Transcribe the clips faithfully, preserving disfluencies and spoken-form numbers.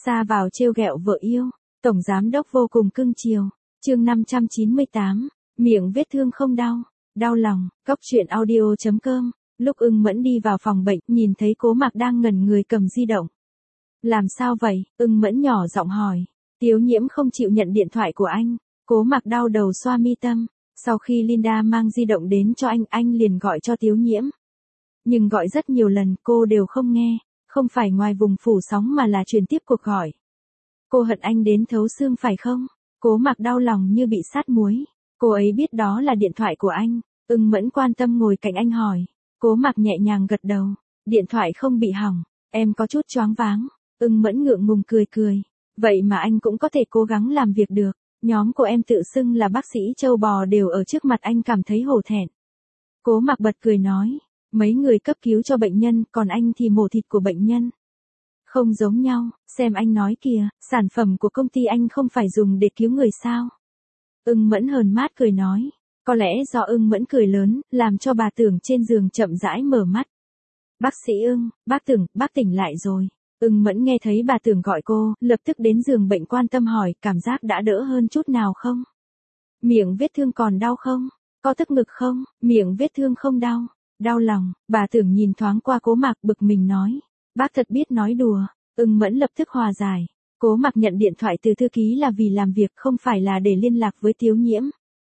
Xa vào trêu ghẹo vợ yêu, tổng giám đốc vô cùng cưng chiều. Chương năm trăm chín mươi tám, miệng vết thương không đau, đau lòng. Cốc truyện audio chấm com. Lúc Ưng Mẫn đi vào phòng bệnh, nhìn thấy Cố Mặc đang ngẩn người cầm di động. Làm sao vậy? Ưng Mẫn nhỏ giọng hỏi. Tiếu Nhiễm không chịu nhận điện thoại của anh. Cố Mặc đau đầu xoa mi tâm. Sau khi Linda mang di động đến cho anh, anh liền gọi cho Tiếu Nhiễm. Nhưng gọi rất nhiều lần, cô đều không nghe. Không phải ngoài vùng phủ sóng mà là truyền tiếp cuộc gọi. Cô hận anh đến thấu xương phải không? Cố Mặc đau lòng như bị sát muối. Cô ấy biết đó là điện thoại của anh. Ưng Mẫn quan tâm ngồi cạnh anh hỏi. Cố Mặc nhẹ nhàng gật đầu. Điện thoại không bị hỏng. Em có chút choáng váng. Ưng Mẫn ngượng ngùng cười cười. Vậy mà anh cũng có thể cố gắng làm việc được. Nhóm của em tự xưng là bác sĩ châu bò đều ở trước mặt anh cảm thấy hổ thẹn. Cố Mặc bật cười nói. Mấy người cấp cứu cho bệnh nhân, còn anh thì mổ thịt của bệnh nhân. Không giống nhau, xem anh nói kìa, sản phẩm của công ty anh không phải dùng để cứu người sao? Ưng Mẫn hờn mát cười nói. Có lẽ do Ưng Mẫn cười lớn, làm cho bà Tưởng trên giường chậm rãi mở mắt. Bác sĩ Ưng, bác Tưởng, bác tỉnh lại rồi. Ưng Mẫn nghe thấy bà Tưởng gọi cô, lập tức đến giường bệnh quan tâm hỏi, cảm giác đã đỡ hơn chút nào không? Miệng vết thương còn đau không? Có tức ngực không? Miệng vết thương không đau. Đau lòng, bà Tưởng nhìn thoáng qua Cố Mặc bực mình nói. Bác thật biết nói đùa. Ưng Mẫn lập tức hòa giải. Cố Mặc nhận điện thoại từ thư ký là vì làm việc, không phải là để liên lạc với Tiếu Nhiễm.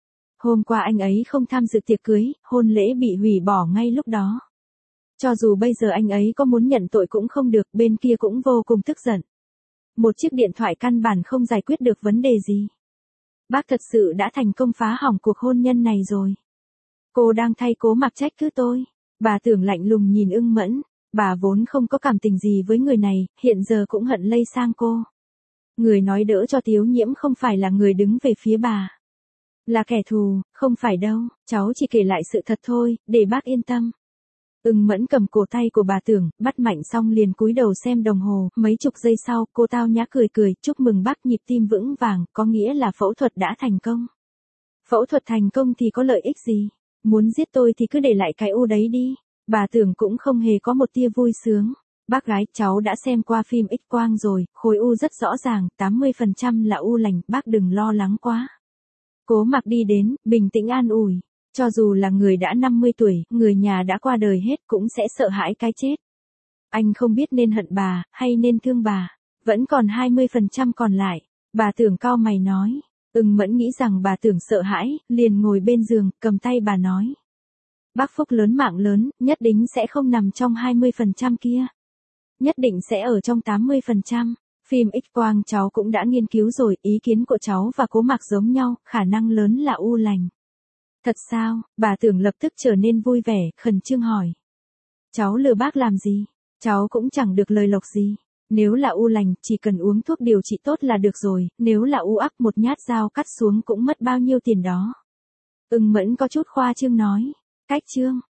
Hôm qua anh ấy không tham dự tiệc cưới, hôn lễ bị hủy bỏ ngay lúc đó. Cho dù bây giờ anh ấy có muốn nhận tội cũng không được, bên kia cũng vô cùng tức giận. Một chiếc điện thoại căn bản không giải quyết được vấn đề gì. Bác thật sự đã thành công phá hỏng cuộc hôn nhân này rồi. Cô đang thay Cố Mặc trách cứ tôi. Bà Tưởng lạnh lùng nhìn Ưng Mẫn. Bà vốn không có cảm tình gì với người này, hiện giờ cũng hận lây sang cô. Người nói đỡ cho Tiếu Nhiễm không phải là người đứng về phía bà. Là kẻ thù, không phải đâu, cháu chỉ kể lại sự thật thôi, để bác yên tâm. Ưng Mẫn cầm cổ tay của bà Tưởng, bắt mạnh xong liền cúi đầu xem đồng hồ, mấy chục giây sau, cô tao nhã cười cười, chúc mừng bác nhịp tim vững vàng, có nghĩa là phẫu thuật đã thành công. Phẫu thuật thành công thì có lợi ích gì? Muốn giết tôi thì cứ để lại cái u đấy đi. Bà Tưởng cũng không hề có một tia vui sướng. Bác gái, cháu đã xem qua phim X quang rồi, khối u rất rõ ràng, tám mươi phần trăm là u lành, bác đừng lo lắng quá. Cố Mặc đi đến, bình tĩnh an ủi. Cho dù là người đã năm mươi tuổi, người nhà đã qua đời hết cũng sẽ sợ hãi cái chết. Anh không biết nên hận bà, hay nên thương bà. Vẫn còn hai mươi phần trăm còn lại. Bà Tưởng cau mày nói. Ưng Mẫn nghĩ rằng bà Tưởng sợ hãi, liền ngồi bên giường, cầm tay bà nói. Bác phúc lớn mạng lớn, nhất định sẽ không nằm trong hai mươi phần trăm kia. Nhất định sẽ ở trong tám mươi phần trăm. Phim X quang cháu cũng đã nghiên cứu rồi, ý kiến của cháu và Cố Mặc giống nhau, khả năng lớn là u lành. Thật sao? Bà Tưởng lập tức trở nên vui vẻ, khẩn trương hỏi. Cháu lừa bác làm gì? Cháu cũng chẳng được lời lộc gì. Nếu là u lành, chỉ cần uống thuốc điều trị tốt là được rồi, nếu là u ác một nhát dao cắt xuống cũng mất bao nhiêu tiền đó. Ưng Mẫn có chút khoa trương nói. Cách trương,